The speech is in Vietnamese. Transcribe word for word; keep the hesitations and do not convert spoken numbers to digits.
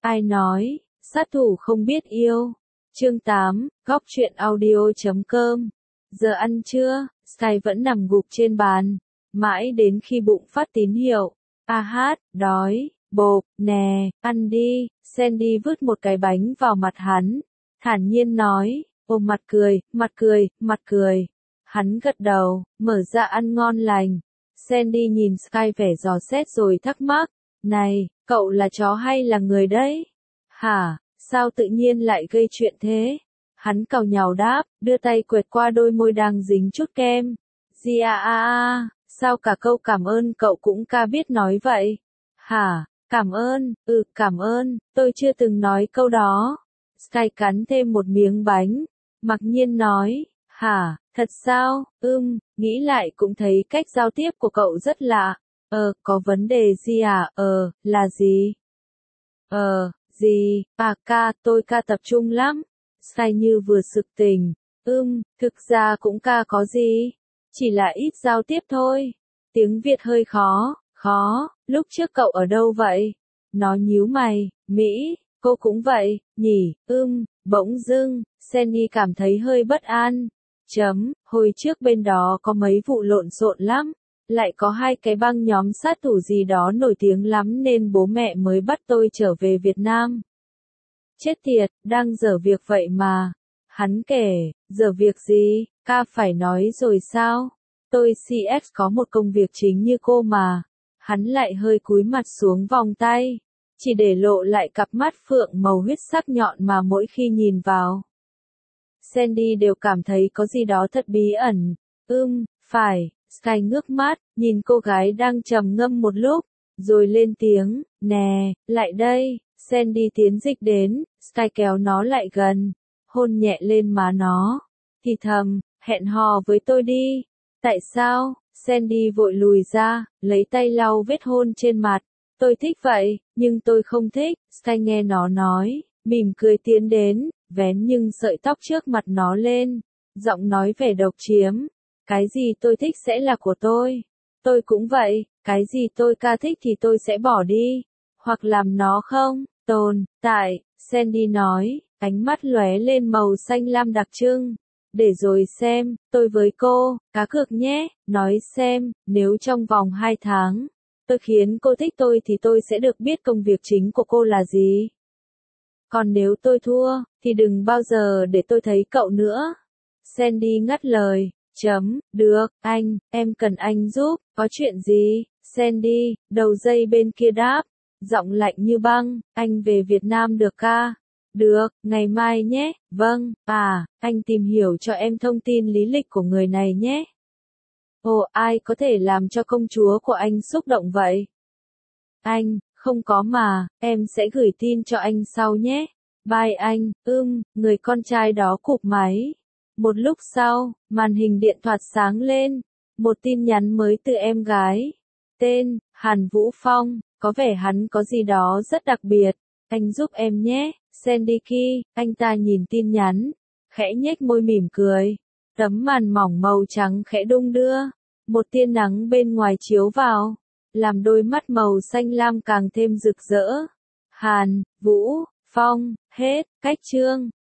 Ai nói, sát thủ không biết yêu. Chương tám, góc truyện audio chấm com. Giờ ăn trưa, Sky vẫn nằm gục trên bàn, mãi đến khi bụng phát tín hiệu. A hát, đói, bộp, nè, ăn đi. Sandy vứt một cái bánh vào mặt hắn, thản nhiên nói, ôm mặt cười, mặt cười, mặt cười. Hắn gật đầu, mở ra ăn ngon lành. Sandy nhìn Sky vẻ dò xét rồi thắc mắc, này, cậu là chó hay là người đấy? Hả, sao tự nhiên lại gây chuyện thế? Hắn càu nhàu đáp, đưa tay quẹt qua đôi môi đang dính chút kem. Gì à à à, sao cả câu cảm ơn cậu cũng ca biết nói vậy? Hả, cảm ơn, ừ cảm ơn, tôi chưa từng nói câu đó. Sky cắn thêm một miếng bánh, mặc nhiên nói, hả, thật sao, ưm, nghĩ lại cũng thấy cách giao tiếp của cậu rất lạ. Ờ, có vấn đề gì à, ờ, là gì? Ờ, gì, à ca, tôi ca tập trung lắm. Sky như vừa sực tỉnh, ưm, thực ra cũng ca có gì, chỉ là ít giao tiếp thôi. Tiếng Việt hơi khó, khó, lúc trước cậu ở đâu vậy? Nó nhíu mày, Mỹ, cô cũng vậy, nhỉ, ưm, bỗng dưng, Sandy cảm thấy hơi bất an. Chấm, hồi trước bên đó có mấy vụ lộn xộn lắm, lại có hai cái băng nhóm sát thủ gì đó nổi tiếng lắm nên bố mẹ mới bắt tôi trở về Việt Nam. Chết tiệt, đang dở việc vậy mà. Hắn kể, dở việc gì, ca phải nói rồi sao? Tôi xê ét có một công việc chính như cô mà. Hắn lại hơi cúi mặt xuống vòng tay, chỉ để lộ lại cặp mắt phượng màu huyết sắc nhọn mà mỗi khi nhìn vào Sandy đều cảm thấy có gì đó thật bí ẩn. Ưm, phải, Sky ngước mắt, nhìn cô gái đang trầm ngâm một lúc, rồi lên tiếng, nè, lại đây. Sandy tiến dịch đến, Sky kéo nó lại gần, hôn nhẹ lên má nó, thì thầm, hẹn hò với tôi đi. Tại sao? Sandy vội lùi ra, lấy tay lau vết hôn trên mặt. Tôi thích vậy, nhưng tôi không thích. Sky nghe nó nói, mỉm cười tiến đến, vén nhưng sợi tóc trước mặt nó lên, giọng nói vẻ độc chiếm. Cái gì tôi thích sẽ là của tôi. Tôi cũng vậy, cái gì tôi ca thích thì tôi sẽ bỏ đi, hoặc làm nó không tồn tại. Sandy nói, ánh mắt lóe lên màu xanh lam đặc trưng. Để rồi xem, tôi với cô, cá cược nhé, nói xem, nếu trong vòng hai tháng, tôi khiến cô thích tôi thì tôi sẽ được biết công việc chính của cô là gì. Còn nếu tôi thua, thì đừng bao giờ để tôi thấy cậu nữa. Sandy ngắt lời, chấm, được, anh, em cần anh giúp, có chuyện gì? Sandy, đầu dây bên kia đáp, giọng lạnh như băng, anh về Việt Nam được ca? Được, ngày mai nhé, vâng, à, anh tìm hiểu cho em thông tin lý lịch của người này nhé. Ồ, ai có thể làm cho công chúa của anh xúc động vậy? Anh, không có mà, em sẽ gửi tin cho anh sau nhé. Bye anh, ưm, người con trai đó cụp máy. Một lúc sau, màn hình điện thoại sáng lên, một tin nhắn mới từ em gái. Tên, Hàn Vũ Phong, có vẻ hắn có gì đó rất đặc biệt. Anh giúp em nhé, Sandy Key. Anh ta nhìn tin nhắn, khẽ nhếch môi mỉm cười. Tấm màn mỏng màu trắng khẽ đung đưa, một tia nắng bên ngoài chiếu vào, làm đôi mắt màu xanh lam càng thêm rực rỡ. Hàn Vũ Phong, hết, cách chương.